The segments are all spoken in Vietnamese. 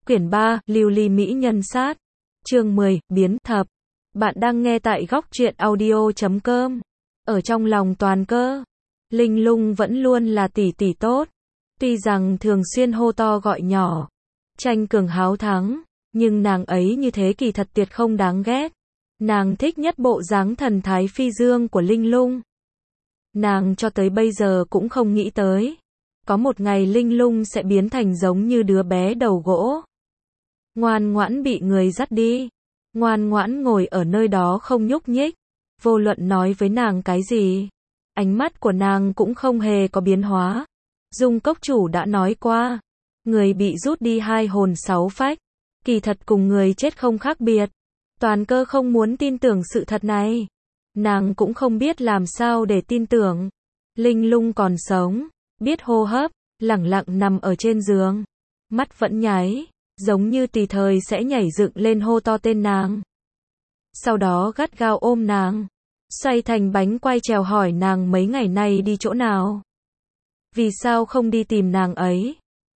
Quyển 3, Lưu ly mỹ nhân sát. Chương 10, biến thập. Bạn đang nghe tại góc truyện audio.com. Ở trong lòng Toàn Cơ, Linh Lung vẫn luôn là tỷ tỷ tốt. Tuy rằng thường xuyên hô to gọi nhỏ, tranh cường háo thắng, nhưng nàng ấy như thế kỳ thật tuyệt không đáng ghét. Nàng thích nhất bộ dáng thần thái phi dương của Linh Lung. Nàng cho tới bây giờ cũng không nghĩ tới, có một ngày Linh Lung sẽ biến thành giống như đứa bé đầu gỗ. Ngoan ngoãn bị người dắt đi, ngoan ngoãn ngồi ở nơi đó không nhúc nhích, vô luận nói với nàng cái gì, ánh mắt của nàng cũng không hề có biến hóa. Dung Cốc chủ đã nói qua, người bị rút đi 2 hồn 6 phách, kỳ thật cùng người chết không khác biệt. Toàn Cơ không muốn tin tưởng sự thật này. Nàng cũng không biết làm sao để tin tưởng. Linh Lung còn sống, biết hô hấp, lẳng lặng nằm ở trên giường, mắt vẫn nháy, giống như tùy thời sẽ nhảy dựng lên hô to tên nàng. Sau đó gắt gao ôm nàng, xoay thành bánh quay trèo hỏi nàng mấy ngày nay đi chỗ nào. Vì sao không đi tìm nàng ấy?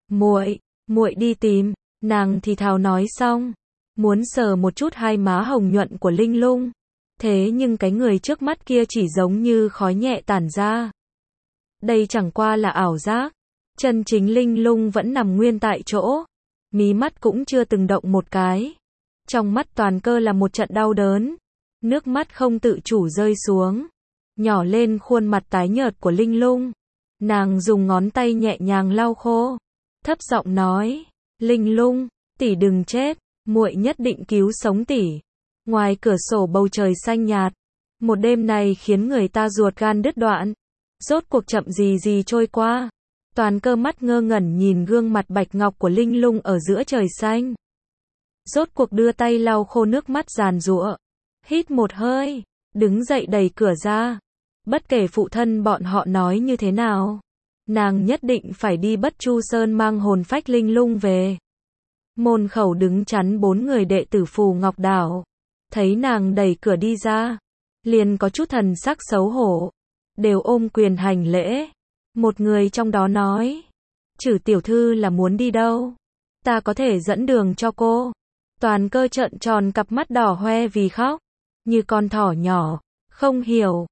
Muội đi tìm. Nàng thì thào nói xong, muốn sờ một chút hai má hồng nhuận của Linh Lung. Thế nhưng cái người trước mắt kia chỉ giống như khói nhẹ tản ra. Đây chẳng qua là ảo giác. Chân chính Linh Lung vẫn nằm nguyên tại chỗ, mí mắt cũng chưa từng động một cái. Trong mắt Toàn Cơ là một trận đau đớn, nước mắt không tự chủ rơi xuống, nhỏ lên khuôn mặt tái nhợt của Linh Lung. Nàng dùng ngón tay nhẹ nhàng lau khô, thấp giọng nói, Linh Lung, tỷ đừng chết, muội nhất định cứu sống tỷ. Ngoài cửa sổ bầu trời xanh nhạt, một đêm này khiến người ta ruột gan đứt đoạn. Rốt cuộc chậm gì trôi qua. Toàn Cơ mắt ngơ ngẩn nhìn gương mặt bạch ngọc của Linh Lung ở giữa trời xanh. Rốt cuộc đưa tay lau khô nước mắt giàn giụa, hít một hơi, đứng dậy đẩy cửa ra. Bất kể phụ thân bọn họ nói như thế nào, nàng nhất định phải đi Bất Chu Sơn mang hồn phách Linh Lung về. Môn khẩu đứng chắn 4 người đệ tử Phù Ngọc Đảo, thấy nàng đẩy cửa đi ra, liền có chút thần sắc xấu hổ, đều ôm quyền hành lễ. Một người trong đó nói, Trử tiểu thư là muốn đi đâu? Ta có thể dẫn đường cho cô. Toàn Cơ trợn tròn cặp mắt đỏ hoe vì khóc, như con thỏ nhỏ, không hiểu,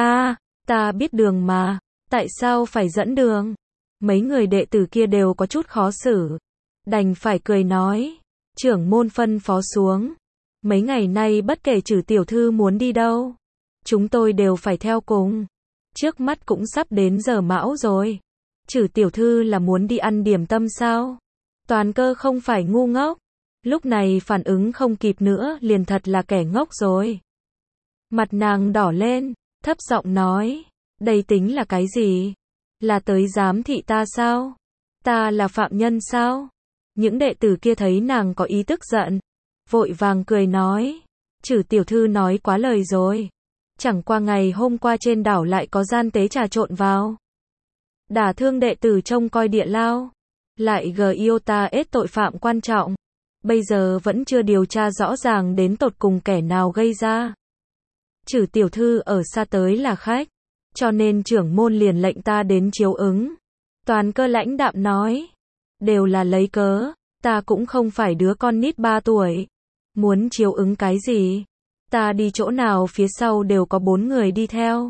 ta biết đường mà, tại sao phải dẫn đường? Mấy người đệ tử kia đều có chút khó xử, đành phải cười nói, trưởng môn phân phó xuống, mấy ngày nay bất kể Trử tiểu thư muốn đi đâu, chúng tôi đều phải theo cùng. Trước mắt cũng sắp đến giờ mão rồi. Trử tiểu thư là muốn đi ăn điểm tâm sao? Toàn Cơ không phải ngu ngốc, lúc này phản ứng không kịp nữa, liền thật là kẻ ngốc rồi. Mặt nàng đỏ lên, thấp giọng nói, đây tính là cái gì? Là tới giám thị ta sao? Ta là phạm nhân sao? Những đệ tử kia thấy nàng có ý tức giận, vội vàng cười nói, Trử tiểu thư nói quá lời rồi. Chẳng qua ngày hôm qua trên đảo lại có gian tế trà trộn vào, đả thương đệ tử trông coi địa lao, lại GIOTA tội phạm quan trọng. Bây giờ vẫn chưa điều tra rõ ràng đến tột cùng kẻ nào gây ra. Trử tiểu thư ở xa tới là khách, cho nên trưởng môn liền lệnh ta đến chiếu ứng. Toàn Cơ lãnh đạm nói, đều là lấy cớ, ta cũng không phải đứa con nít 3 tuổi. Muốn chiếu ứng cái gì? Ta đi chỗ nào phía sau đều có 4 người đi theo.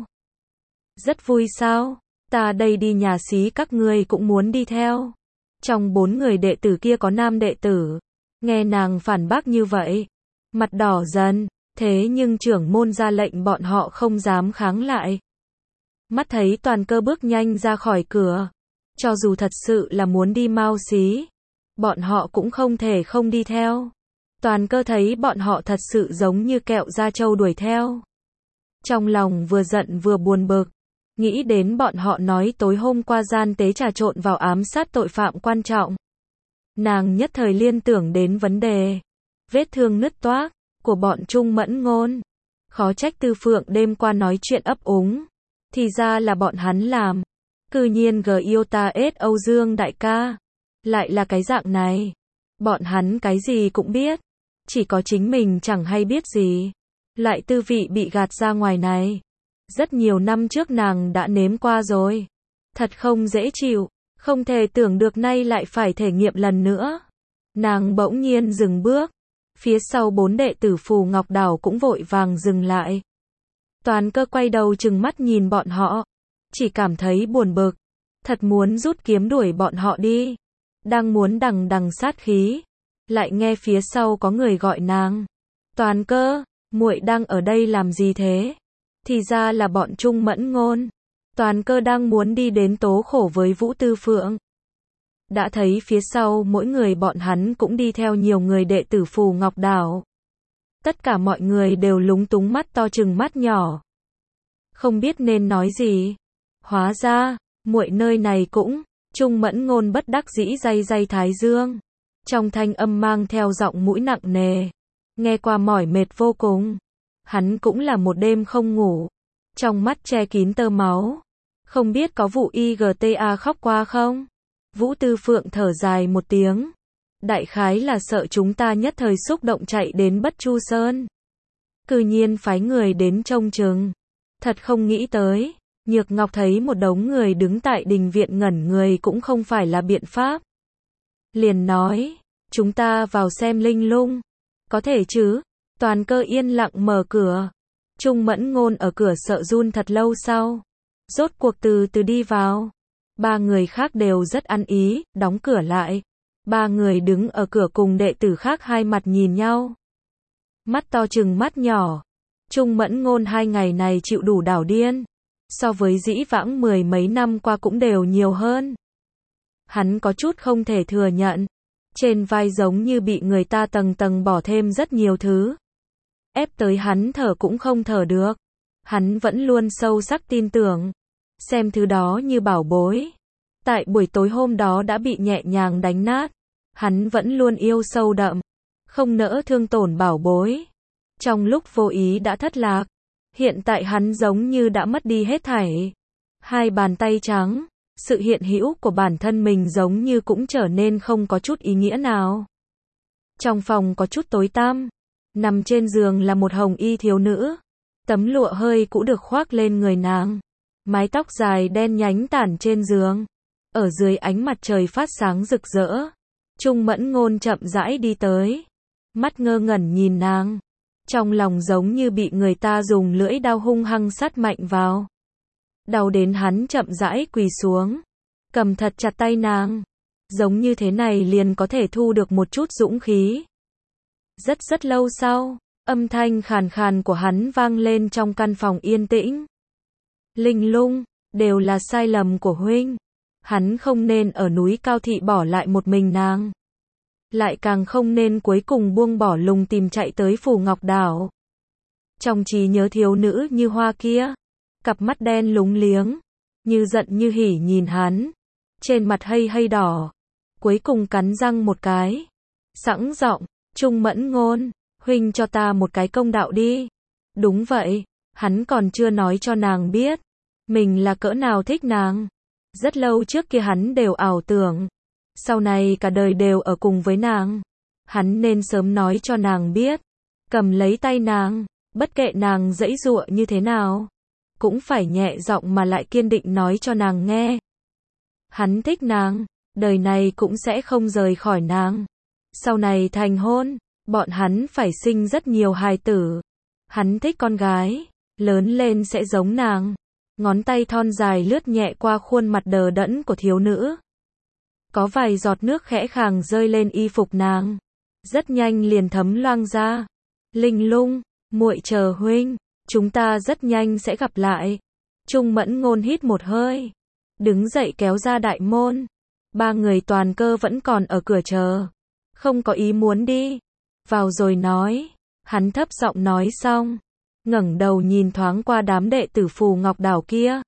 Rất vui sao? Ta đây đi nhà xí các ngươi cũng muốn đi theo. Trong 4 người đệ tử kia có nam đệ tử. Nghe nàng phản bác như vậy, mặt đỏ dần, thế nhưng trưởng môn ra lệnh bọn họ không dám kháng lại. Mắt thấy Toàn Cơ bước nhanh ra khỏi cửa, cho dù thật sự là muốn đi Mao xí, bọn họ cũng không thể không đi theo. Toàn Cơ thấy bọn họ thật sự giống như kẹo da trâu đuổi theo. Trong lòng vừa giận vừa buồn bực, nghĩ đến bọn họ nói tối hôm qua gian tế trà trộn vào ám sát tội phạm quan trọng. Nàng nhất thời liên tưởng đến vấn đề vết thương nứt toác của bọn Trung Mẫn Ngôn. Khó trách Tư Phượng đêm qua nói chuyện ấp úng, thì ra là bọn hắn làm. Cư nhiên GIOTA Âu Dương đại ca lại là cái dạng này. Bọn hắn cái gì cũng biết, chỉ có chính mình chẳng hay biết gì. Lại tư vị bị gạt ra ngoài này, rất nhiều năm trước nàng đã nếm qua rồi. Thật không dễ chịu, không thể tưởng được nay lại phải thể nghiệm lần nữa. Nàng bỗng nhiên dừng bước. Phía sau 4 đệ tử Phù Ngọc Đảo cũng vội vàng dừng lại. Toàn Cơ quay đầu trừng mắt nhìn bọn họ. Chỉ cảm thấy buồn bực. Thật muốn rút kiếm đuổi bọn họ đi. Đang muốn đằng đằng sát khí. Lại nghe phía sau có người gọi nàng. Toàn Cơ, muội đang ở đây làm gì thế? Thì ra là bọn Trung Mẫn Ngôn. Toàn Cơ đang muốn đi đến tố khổ với Vũ Tư Phượng. Đã thấy phía sau mỗi người bọn hắn cũng đi theo nhiều người đệ tử Phù Ngọc Đảo. Tất cả mọi người đều lúng túng mắt to trừng mắt nhỏ. Không biết nên nói gì. Hóa ra, muội nơi này cũng, Trung Mẫn Ngôn bất đắc dĩ day day thái dương. Trong thanh âm mang theo giọng mũi nặng nề. Nghe qua mỏi mệt vô cùng. Hắn cũng là một đêm không ngủ. Trong mắt che kín tơ máu. Không biết có vụ IGTA khóc qua không? Vũ Tư Phượng thở dài một tiếng. Đại khái là sợ chúng ta nhất thời xúc động chạy đến Bất Chu Sơn. Cư nhiên phái người đến trông chừng. Thật không nghĩ tới. Nhược Ngọc thấy một đống người đứng tại đình viện ngẩn người cũng không phải là biện pháp. Liền nói, chúng ta vào xem linh lung. Có thể chứ? Toàn Cơ yên lặng mở cửa. Trung Mẫn Ngôn ở cửa sợ run thật lâu sau. Rốt cuộc từ từ đi vào. 3 người khác đều rất ăn ý, đóng cửa lại. 3 người đứng ở cửa cùng đệ tử khác hai mặt nhìn nhau. Mắt to trừng mắt nhỏ. Trung Mẫn Ngôn 2 ngày này chịu đủ đảo điên. So với dĩ vãng 10 mấy năm qua cũng đều nhiều hơn. Hắn có chút không thể thừa nhận. Trên vai giống như bị người ta tầng tầng bỏ thêm rất nhiều thứ. Ép tới hắn thở cũng không thở được. Hắn vẫn luôn sâu sắc tin tưởng. Xem thứ đó như bảo bối. Tại buổi tối hôm đó đã bị nhẹ nhàng đánh nát. Hắn vẫn luôn yêu sâu đậm. Không nỡ thương tổn bảo bối. Trong lúc vô ý đã thất lạc. Hiện tại hắn giống như đã mất đi hết thảy. 2 bàn tay trắng. Sự hiện hữu của bản thân mình giống như cũng trở nên không có chút ý nghĩa nào. Trong phòng có chút tối tăm. Nằm trên giường là một hồng y thiếu nữ. Tấm lụa hơi cũ được khoác lên người nàng. Mái tóc dài đen nhánh tản trên giường. Ở dưới ánh mặt trời phát sáng rực rỡ. Trung Mẫn Ngôn chậm rãi đi tới. Mắt ngơ ngẩn nhìn nàng. Trong lòng giống như bị người ta dùng lưỡi dao hung hăng sắt mạnh vào. Đau đến hắn chậm rãi quỳ xuống. Cầm thật chặt tay nàng. Giống như thế này liền có thể thu được một chút dũng khí. Rất rất lâu sau, âm thanh khàn khàn của hắn vang lên trong căn phòng yên tĩnh. Linh lung, đều là sai lầm của huynh. Hắn không nên ở núi Cao Thị bỏ lại một mình nàng. Lại càng không nên cuối cùng buông bỏ lùng tìm chạy tới Phù Ngọc Đảo. Trong trí nhớ thiếu nữ như hoa kia, cặp mắt đen lúng liếng, như giận như hỉ nhìn hắn, trên mặt hay hay đỏ, cuối cùng cắn răng một cái, sẵn giọng, Trung Mẫn Ngôn, huynh cho ta một cái công đạo đi. Đúng vậy, hắn còn chưa nói cho nàng biết, mình là cỡ nào thích nàng. Rất lâu trước kia hắn đều ảo tưởng, sau này cả đời đều ở cùng với nàng. Hắn nên sớm nói cho nàng biết, cầm lấy tay nàng, bất kệ nàng giãy giụa như thế nào, cũng phải nhẹ giọng mà lại kiên định nói cho nàng nghe. Hắn thích nàng, đời này cũng sẽ không rời khỏi nàng. Sau này thành hôn, bọn hắn phải sinh rất nhiều hài tử. Hắn thích con gái, lớn lên sẽ giống nàng. Ngón tay thon dài lướt nhẹ qua khuôn mặt đờ đẫn của thiếu nữ. Có vài giọt nước khẽ khàng rơi lên y phục nàng. Rất nhanh liền thấm loang ra. Linh lung, muội chờ huynh, chúng ta rất nhanh sẽ gặp lại. Trung Mẫn Ngôn hít một hơi, đứng dậy kéo ra đại môn. 3 người Toàn Cơ vẫn còn ở cửa chờ, không có ý muốn đi. Vào rồi nói, hắn thấp giọng nói xong, ngẩng đầu nhìn thoáng qua đám đệ tử Phù Ngọc Đảo kia.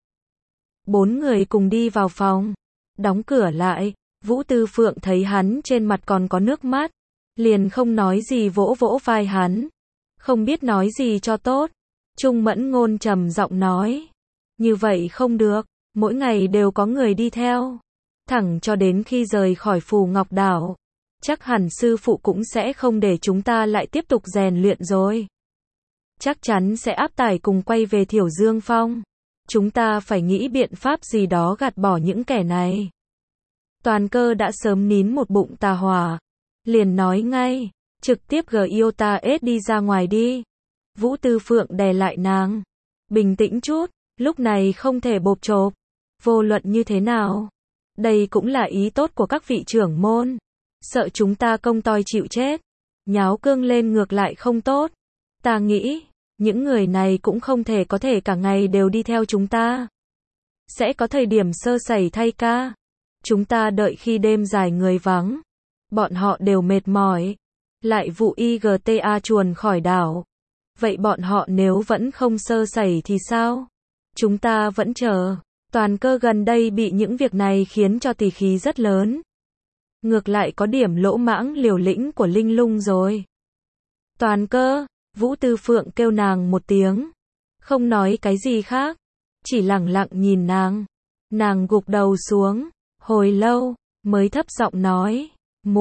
4 người cùng đi vào phòng, đóng cửa lại. Vũ Tư Phượng thấy hắn trên mặt còn có nước mắt, liền không nói gì vỗ vỗ vai hắn, không biết nói gì cho tốt. Trung Mẫn Ngôn trầm giọng nói, như vậy không được, mỗi ngày đều có người đi theo, thẳng cho đến khi rời khỏi Phù Ngọc Đảo, chắc hẳn sư phụ cũng sẽ không để chúng ta lại tiếp tục rèn luyện rồi. Chắc chắn sẽ áp tải cùng quay về Thiểu Dương Phong. Chúng ta phải nghĩ biện pháp gì đó gạt bỏ những kẻ này. Toàn Cơ đã sớm nín một bụng tà hỏa, liền nói ngay, trực tiếp GIOTA-S đi ra ngoài đi. Vũ Tư Phượng đè lại nàng. Bình tĩnh chút, lúc này không thể bộp chộp. Vô luận như thế nào. Đây cũng là ý tốt của các vị trưởng môn. Sợ chúng ta công toi chịu chết. Nháo cương lên ngược lại không tốt. Ta nghĩ, những người này cũng không thể có thể cả ngày đều đi theo chúng ta. Sẽ có thời điểm sơ sẩy thay ca. Chúng ta đợi khi đêm dài người vắng. Bọn họ đều mệt mỏi. Lại vụ IGTA chuồn khỏi đảo. Vậy bọn họ nếu vẫn không sơ sẩy thì sao? Chúng ta vẫn chờ. Toàn Cơ gần đây bị những việc này khiến cho tỉ khí rất lớn. Ngược lại có điểm lỗ mãng liều lĩnh của Linh Lung rồi. Toàn Cơ, Vũ Tư Phượng kêu nàng một tiếng. Không nói cái gì khác. Chỉ lẳng lặng nhìn nàng. Nàng gục đầu xuống. Hồi lâu, mới thấp giọng nói.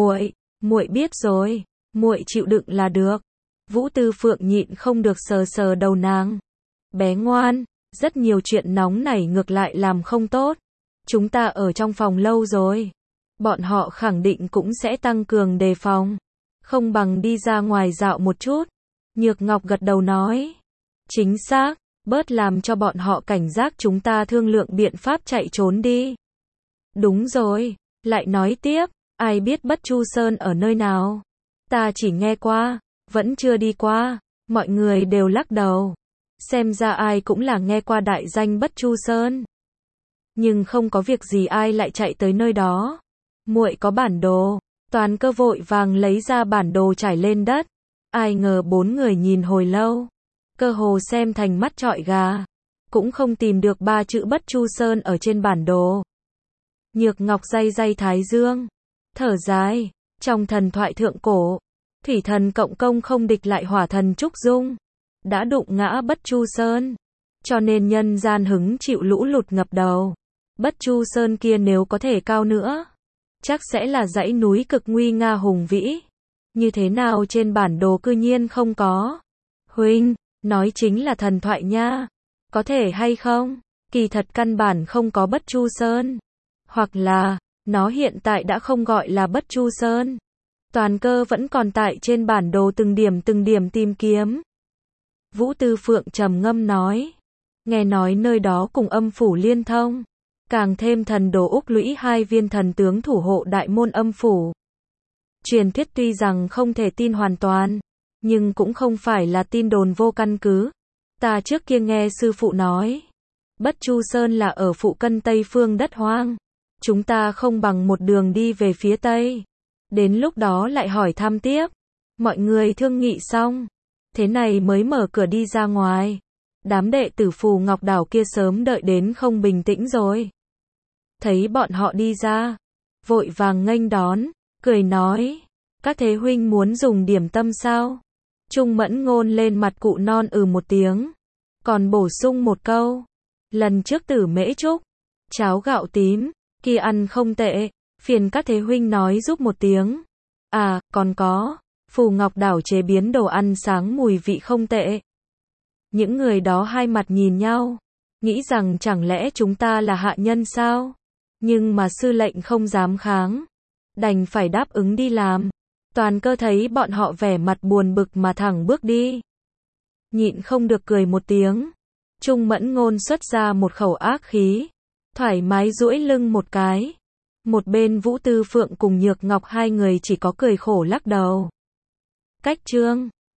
Muội biết rồi. Muội chịu đựng là được. Vũ Tư Phượng nhịn không được sờ sờ đầu nàng. Bé ngoan, rất nhiều chuyện nóng nảy ngược lại làm không tốt. Chúng ta ở trong phòng lâu rồi. Bọn họ khẳng định cũng sẽ tăng cường đề phòng. Không bằng đi ra ngoài dạo một chút. Nhược Ngọc gật đầu nói. Chính xác, bớt làm cho bọn họ cảnh giác chúng ta thương lượng biện pháp chạy trốn đi. Đúng rồi, lại nói tiếp, ai biết Bất Chu Sơn ở nơi nào? Ta chỉ nghe qua, vẫn chưa đi qua, mọi người đều lắc đầu. Xem ra ai cũng là nghe qua đại danh Bất Chu Sơn. Nhưng không có việc gì ai lại chạy tới nơi đó. Muội có bản đồ. Toàn Cơ vội vàng lấy ra bản đồ trải lên đất. Ai ngờ bốn người nhìn hồi lâu. Cơ hồ xem thành mắt trọi gà. Cũng không tìm được ba chữ Bất Chu Sơn ở trên bản đồ. Nhược Ngọc day day thái dương. Thở dài. Trong thần thoại thượng cổ, thủy thần cộng công không địch lại hỏa thần Trúc Dung. Đã đụng ngã Bất Chu Sơn. Cho nên nhân gian hứng chịu lũ lụt ngập đầu. Bất Chu Sơn kia nếu có thể cao nữa, chắc sẽ là dãy núi cực nguy nga hùng vĩ. Như thế nào trên bản đồ cư nhiên không có? Huynh, nói chính là thần thoại nha. Có thể hay không? Kỳ thật căn bản không có Bất Chu Sơn. Hoặc là, nó hiện tại đã không gọi là Bất Chu Sơn. Toàn Cơ vẫn còn tại trên bản đồ từng điểm tìm kiếm. Vũ Tư Phượng trầm ngâm nói. Nghe nói nơi đó cùng âm phủ liên thông. Càng thêm thần đồ Úc lũy 2 viên thần tướng thủ hộ đại môn âm phủ. Truyền thuyết tuy rằng không thể tin hoàn toàn, nhưng cũng không phải là tin đồn vô căn cứ. Ta trước kia nghe sư phụ nói, Bất Chu Sơn là ở phụ cận Tây phương đất hoang. Chúng ta không bằng một đường đi về phía Tây. Đến lúc đó lại hỏi thăm tiếp. Mọi người thương nghị xong. Thế này mới mở cửa đi ra ngoài. Đám đệ tử Phù Ngọc Đảo kia sớm đợi đến không bình tĩnh rồi. Thấy bọn họ đi ra, vội vàng nghênh đón, cười nói. Các thế huynh muốn dùng điểm tâm sao? Trung Mẫn Ngôn lên mặt cụ non một tiếng. Còn bổ sung một câu. Lần trước Tử Mễ Trúc, cháo gạo tím, kia ăn không tệ, phiền các thế huynh nói giúp một tiếng. À, còn có, Phù Ngọc Đảo chế biến đồ ăn sáng mùi vị không tệ. Những người đó hai mặt nhìn nhau, nghĩ rằng chẳng lẽ chúng ta là hạ nhân sao? Nhưng mà sư lệnh không dám kháng, đành phải đáp ứng đi làm. Toàn Cơ thấy bọn họ vẻ mặt buồn bực mà thẳng bước đi. Nhịn không được cười một tiếng. Trung Mẫn Ngôn xuất ra một khẩu ác khí, thoải mái duỗi lưng một cái. Một bên Vũ Tư Phượng cùng Nhược Ngọc hai người chỉ có cười khổ lắc đầu. Cách chương